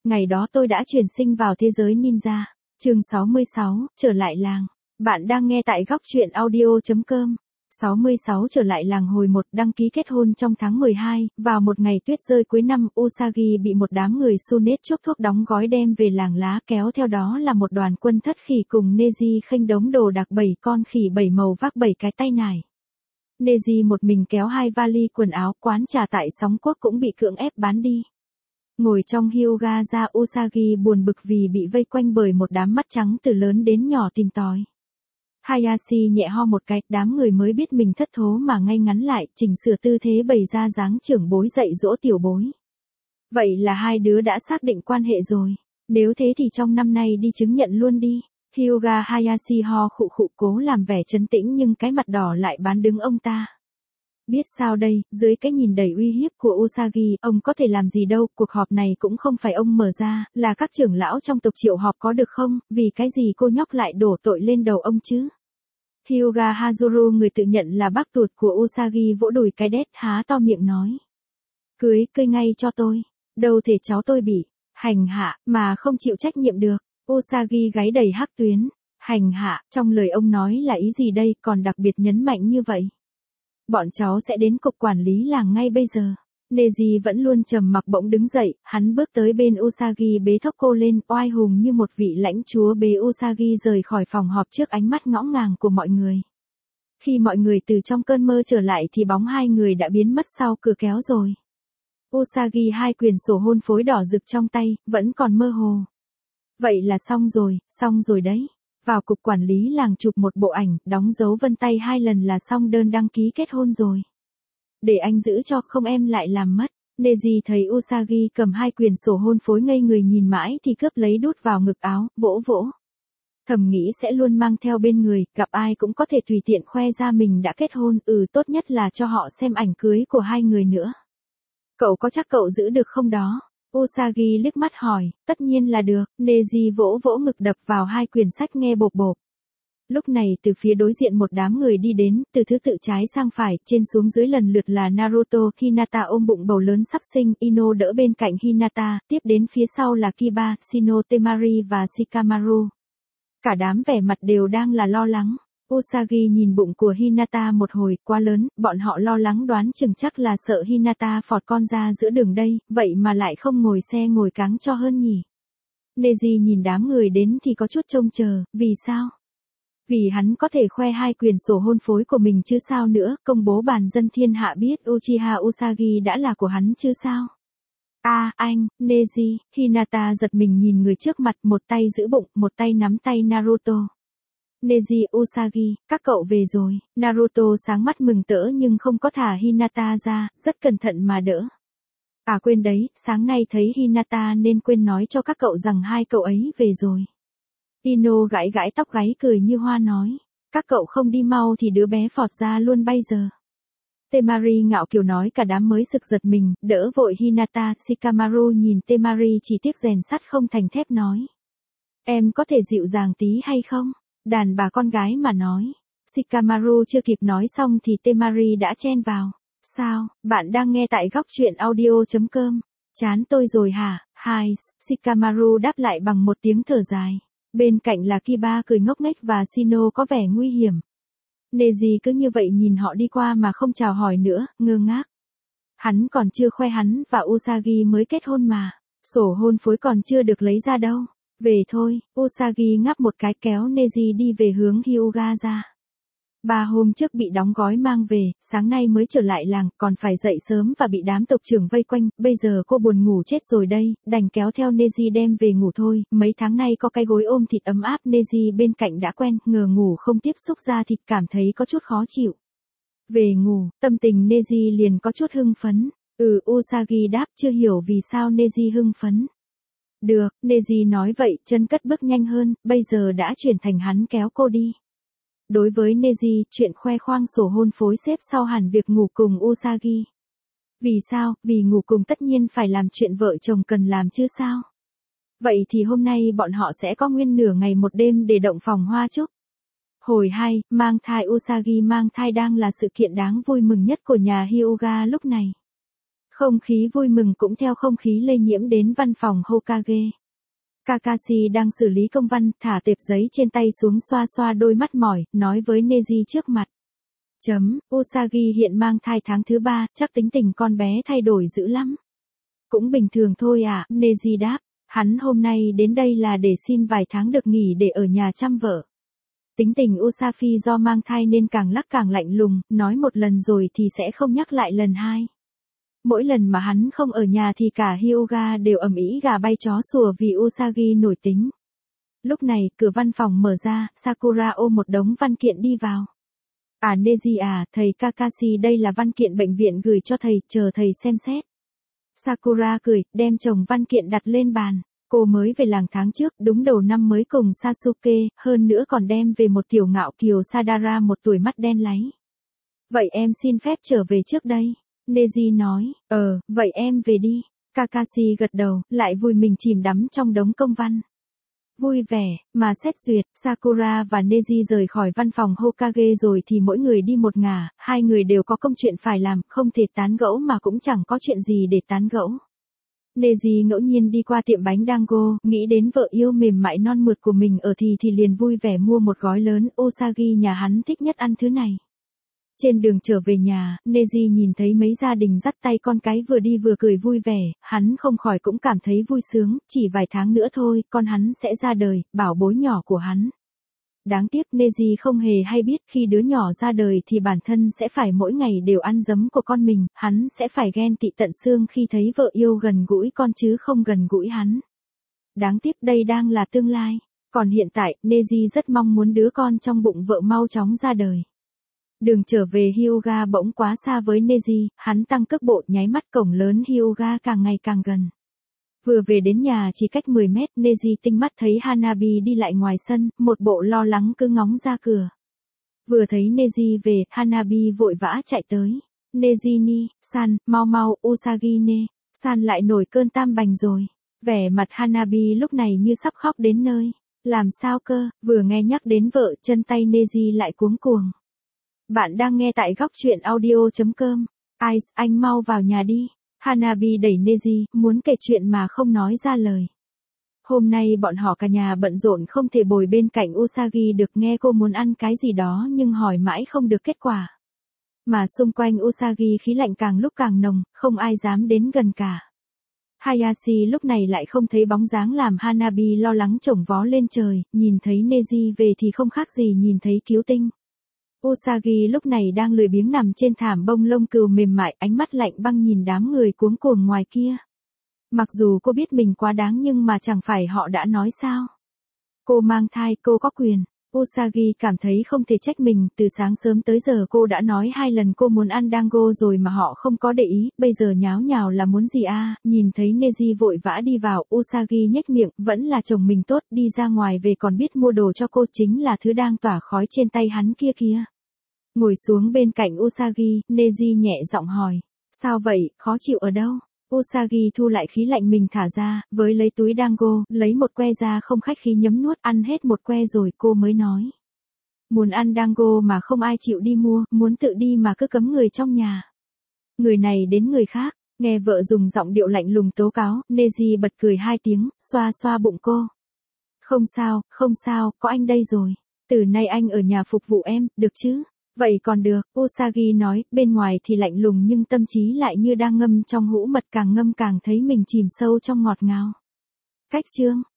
Ngày đó tôi đã chuyển sinh vào thế giới ninja. Chương 66, trở lại làng. Bạn đang nghe tại góc truyện audio.com. 66 trở lại làng hồi 1 đăng ký kết hôn trong tháng 12, vào một ngày tuyết rơi cuối năm, Usagi bị một đám người Sunet chuốc thuốc đóng gói đem về làng lá, kéo theo đó là một đoàn quân thất khỉ cùng Neji khênh đống đồ đạc 7 con khỉ 7 màu vác 7 cái tay nải. Neji một mình kéo 2 vali quần áo, quán trà tại Sóng Quốc cũng bị cưỡng ép bán đi. Ngồi trong Hyuga, Usagi buồn bực vì bị vây quanh bởi một đám mắt trắng từ lớn đến nhỏ tìm tòi. Hayashi nhẹ ho một cái, đám người mới biết mình thất thố mà ngay ngắn lại, chỉnh sửa tư thế bày ra dáng trưởng bối dạy dỗ tiểu bối. Vậy là hai đứa đã xác định quan hệ rồi. Nếu thế thì trong năm nay đi chứng nhận luôn đi. Hyuga Hayashi ho khụ khụ cố làm vẻ trấn tĩnh nhưng cái mặt đỏ lại bán đứng ông ta. Biết sao đây, dưới cái nhìn đầy uy hiếp của Usagi, ông có thể làm gì đâu, cuộc họp này cũng không phải ông mở ra, là các trưởng lão trong tộc triệu họp có được không, vì cái gì cô nhóc lại đổ tội lên đầu ông chứ. Hyuga Hazuru, người tự nhận là bác tuột của Usagi, vỗ đùi cái đét, há to miệng nói. Cưới ngay cho tôi, đâu thể cháu tôi bị hành hạ, mà không chịu trách nhiệm được. Usagi gáy đầy hắc tuyến. Hành hạ, trong lời ông nói là ý gì đây, còn đặc biệt nhấn mạnh như vậy. Bọn cháu sẽ đến cục quản lý làng ngay bây giờ. Neji vẫn luôn trầm mặc bỗng đứng dậy, hắn bước tới bên Usagi bế thốc cô lên, oai hùng như một vị lãnh chúa bế Usagi rời khỏi phòng họp trước ánh mắt ngõ ngàng của mọi người. Khi mọi người từ trong cơn mơ trở lại thì bóng hai người đã biến mất sau cửa kéo rồi. Usagi hai quyển sổ hôn phối đỏ rực trong tay, vẫn còn mơ hồ. Vậy là xong rồi đấy. Vào cục quản lý làng chụp một bộ ảnh, đóng dấu vân tay 2 lần là xong đơn đăng ký kết hôn rồi. Để anh giữ cho, không em lại làm mất. Neji thấy Usagi cầm 2 quyển sổ hôn phối ngây người nhìn mãi thì cướp lấy đút vào ngực áo, vỗ vỗ. Thầm nghĩ sẽ luôn mang theo bên người, gặp ai cũng có thể tùy tiện khoe ra mình đã kết hôn, tốt nhất là cho họ xem ảnh cưới của hai người nữa. Cậu có chắc cậu giữ được không đó? Usagi liếc mắt hỏi, tất nhiên là được. Neji vỗ vỗ ngực đập vào 2 quyển sách nghe bộp bộp. Lúc này từ phía đối diện một đám người đi đến, từ thứ tự trái sang phải, trên xuống dưới lần lượt là Naruto, Hinata ôm bụng bầu lớn sắp sinh, Ino đỡ bên cạnh Hinata, tiếp đến phía sau là Kiba, Shino, Temari và Shikamaru. Cả đám vẻ mặt đều đang là lo lắng. Usagi nhìn bụng của Hinata một hồi, quá lớn, bọn họ lo lắng đoán chừng chắc là sợ Hinata phọt con ra giữa đường đây, vậy mà lại không ngồi xe ngồi cáng cho hơn nhỉ. Neji nhìn đám người đến thì có chút trông chờ, vì sao? Vì hắn có thể khoe 2 quyển sổ hôn phối của mình chứ sao nữa, công bố bàn dân thiên hạ biết Uchiha Usagi đã là của hắn chứ sao? Anh, Neji, Hinata giật mình nhìn người trước mặt, một tay giữ bụng, một tay nắm tay Naruto. Neji, Usagi, các cậu về rồi. Naruto sáng mắt mừng tỡ nhưng không có thả Hinata ra, rất cẩn thận mà đỡ. Quên đấy, sáng nay thấy Hinata nên quên nói cho các cậu rằng hai cậu ấy về rồi. Ino gãi gãi tóc gáy cười như hoa nói. Các cậu không đi mau thì đứa bé phọt ra luôn bây giờ. Temari ngạo kiều nói, cả đám mới sực giật mình, đỡ vội Hinata. Shikamaru nhìn Temari chỉ tiếc rèn sắt không thành thép nói. Em có thể dịu dàng tí hay không? Đàn bà con gái mà nói. Shikamaru chưa kịp nói xong thì Temari đã chen vào. Sao, bạn đang nghe tại góc truyện audio.com. Chán tôi rồi hả? Hai, Shikamaru đáp lại bằng một tiếng thở dài. Bên cạnh là Kiba cười ngốc nghếch và Shino có vẻ nguy hiểm. Neji cứ như vậy nhìn họ đi qua mà không chào hỏi nữa, ngơ ngác. Hắn còn chưa khoe hắn và Usagi mới kết hôn mà. Sổ hôn phối còn chưa được lấy ra đâu. Về thôi, Usagi ngáp một cái kéo Neji đi về hướng Hyuga. 3 hôm trước bị đóng gói mang về, sáng nay mới trở lại làng, còn phải dậy sớm và bị đám tộc trưởng vây quanh, bây giờ cô buồn ngủ chết rồi đây, đành kéo theo Neji đem về ngủ thôi, mấy tháng nay có cái gối ôm thịt ấm áp Neji bên cạnh đã quen, ngờ ngủ không tiếp xúc da thịt cảm thấy có chút khó chịu. Về ngủ, tâm tình Neji liền có chút hưng phấn, Usagi đáp chưa hiểu vì sao Neji hưng phấn. Được, Neji nói vậy, chân cất bước nhanh hơn, bây giờ đã chuyển thành hắn kéo cô đi. Đối với Neji, chuyện khoe khoang sổ hôn phối xếp sau hẳn việc ngủ cùng Usagi. Vì sao? Vì ngủ cùng tất nhiên phải làm chuyện vợ chồng cần làm chứ sao? Vậy thì hôm nay bọn họ sẽ có nguyên nửa ngày một đêm để động phòng hoa chúc. Hồi 2, mang thai Usagi mang thai đang là sự kiện đáng vui mừng nhất của nhà Hyuga lúc này. Không khí vui mừng cũng theo không khí lây nhiễm đến văn phòng Hokage. Kakashi đang xử lý công văn, thả tệp giấy trên tay xuống xoa xoa đôi mắt mỏi, nói với Neji trước mặt. Usagi hiện mang thai tháng thứ 3, chắc tính tình con bé thay đổi dữ lắm. Cũng bình thường thôi à, Neji đáp. Hắn hôm nay đến đây là để xin vài tháng được nghỉ để ở nhà chăm vợ. Tính tình Usafi do mang thai nên càng lắc càng lạnh lùng, nói một lần rồi thì sẽ không nhắc lại lần hai. Mỗi lần mà hắn không ở nhà thì cả Hyuga đều ầm ĩ gà bay chó sủa vì Usagi nổi tính. Lúc này, cửa văn phòng mở ra, Sakura ôm một đống văn kiện đi vào. Neji à, thầy Kakashi đây là văn kiện bệnh viện gửi cho thầy, chờ thầy xem xét. Sakura cười, đem chồng văn kiện đặt lên bàn. Cô mới về làng tháng trước, đúng đầu năm mới cùng Sasuke, hơn nữa còn đem về một tiểu ngạo kiều Sadara 1 tuổi mắt đen láy. Vậy em xin phép trở về trước đây. Neji nói, vậy em về đi. Kakashi gật đầu, lại vui mình chìm đắm trong đống công văn. Vui vẻ, mà xét duyệt, Sakura và Neji rời khỏi văn phòng Hokage rồi thì mỗi người đi một ngả, hai người đều có công chuyện phải làm, không thể tán gẫu mà cũng chẳng có chuyện gì để tán gẫu. Neji ngẫu nhiên đi qua tiệm bánh dango, nghĩ đến vợ yêu mềm mại non mượt của mình ở thì liền vui vẻ mua một gói lớn, Usagi nhà hắn thích nhất ăn thứ này. Trên đường trở về nhà, Neji nhìn thấy mấy gia đình dắt tay con cái vừa đi vừa cười vui vẻ, hắn không khỏi cũng cảm thấy vui sướng, chỉ vài tháng nữa thôi, con hắn sẽ ra đời, bảo bối nhỏ của hắn. Đáng tiếc Neji không hề hay biết khi đứa nhỏ ra đời thì bản thân sẽ phải mỗi ngày đều ăn giấm của con mình, hắn sẽ phải ghen tị tận xương khi thấy vợ yêu gần gũi con chứ không gần gũi hắn. Đáng tiếc đây đang là tương lai, còn hiện tại, Neji rất mong muốn đứa con trong bụng vợ mau chóng ra đời. Đường trở về Hyuga bỗng quá xa với Neji, hắn tăng cước bộ nháy mắt cổng lớn Hyuga càng ngày càng gần. Vừa về đến nhà chỉ cách 10 mét, Neji tinh mắt thấy Hanabi đi lại ngoài sân, một bộ lo lắng cứ ngóng ra cửa. Vừa thấy Neji về, Hanabi vội vã chạy tới. Neji ni, san, mau mau, Usagi ne, san lại nổi cơn tam bành rồi. Vẻ mặt Hanabi lúc này như sắp khóc đến nơi. Làm sao cơ, vừa nghe nhắc đến vợ, chân tay Neji lại cuống cuồng. Bạn đang nghe tại góc truyện audio.com. Ice, anh mau vào nhà đi. Hanabi đẩy Neji, muốn kể chuyện mà không nói ra lời. Hôm nay bọn họ cả nhà bận rộn không thể bồi bên cạnh Usagi được, nghe cô muốn ăn cái gì đó nhưng hỏi mãi không được kết quả. Mà xung quanh Usagi khí lạnh càng lúc càng nồng, không ai dám đến gần cả. Hayashi lúc này lại không thấy bóng dáng làm Hanabi lo lắng chổng vó lên trời, nhìn thấy Neji về thì không khác gì nhìn thấy cứu tinh. Usagi lúc này đang lười biếng nằm trên thảm bông lông cừu mềm mại, ánh mắt lạnh băng nhìn đám người cuống cuồng ngoài kia. Mặc dù cô biết mình quá đáng nhưng mà chẳng phải họ đã nói sao. Cô mang thai, cô có quyền. Usagi cảm thấy không thể trách mình, từ sáng sớm tới giờ cô đã nói 2 lần cô muốn ăn dango rồi mà họ không có để ý, bây giờ nháo nhào là muốn gì à, nhìn thấy Neji vội vã đi vào, Usagi nhếch miệng, vẫn là chồng mình tốt, đi ra ngoài về còn biết mua đồ cho cô, chính là thứ đang tỏa khói trên tay hắn kia kìa. Ngồi xuống bên cạnh Usagi, Neji nhẹ giọng hỏi, sao vậy, khó chịu ở đâu? Usagi thu lại khí lạnh mình thả ra, với lấy túi dango, lấy một que ra không khách khí nhấm nuốt, ăn hết một que rồi cô mới nói. Muốn ăn dango mà không ai chịu đi mua, muốn tự đi mà cứ cấm người trong nhà. Người này đến người khác, nghe vợ dùng giọng điệu lạnh lùng tố cáo, Neji bật cười 2 tiếng, xoa xoa bụng cô. Không sao, có anh đây rồi. Từ nay anh ở nhà phục vụ em, được chứ? Vậy còn được, Usagi nói, bên ngoài thì lạnh lùng nhưng tâm trí lại như đang ngâm trong hũ mật, càng ngâm càng thấy mình chìm sâu trong ngọt ngào. Cách chương